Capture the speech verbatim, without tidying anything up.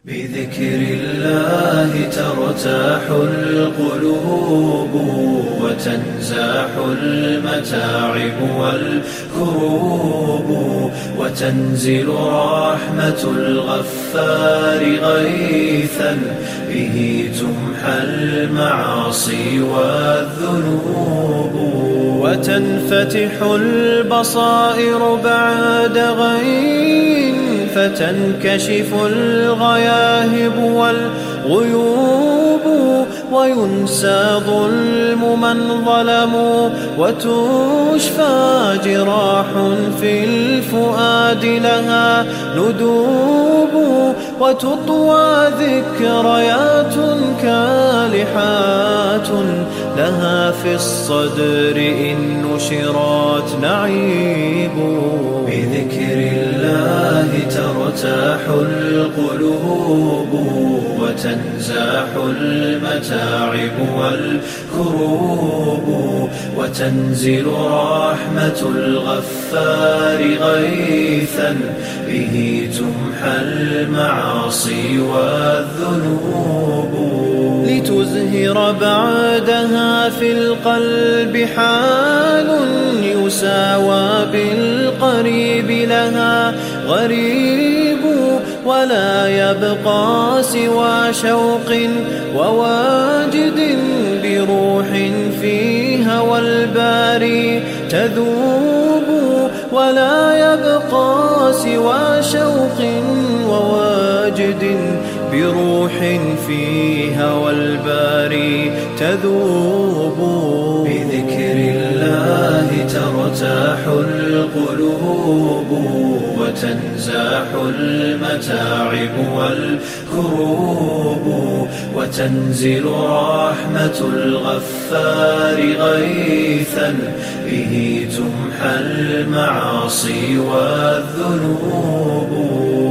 بذكر الله ترتاح القلوب وتنزاح المتاعب والكروب وتنزل رحمة الغفار غيثا به تمحى المعاصي والذنوب وتنفتح البصائر بعد غين فتنكشف الغياهب والغيوب وينسى ظلم من ظلموا وتشفى جراح في الفؤاد لها ندوب وتطوى ذكريات كالحات لها في الصدر إن نشرات نعيب بذكر الله ترتاح القلوب وتنزاح المتاعب والكروب وتنزل رحمة الغفار غيثا به تمحى المعاصي والذنوب لتزهر بعدها في القلب حال يساوى بالقريب لها غريب ولا يبقى سوى شوق وواجد بروح في هوى الباري تذوب ولا يبقى سوى شوق وواجد بروح في هوى الباري تذوب بذكر الله ترتاح القلوب وتنزاح المتاعب والكروب وتنزل رحمة الغفار غيثا به تمحى المعاصي والذنوب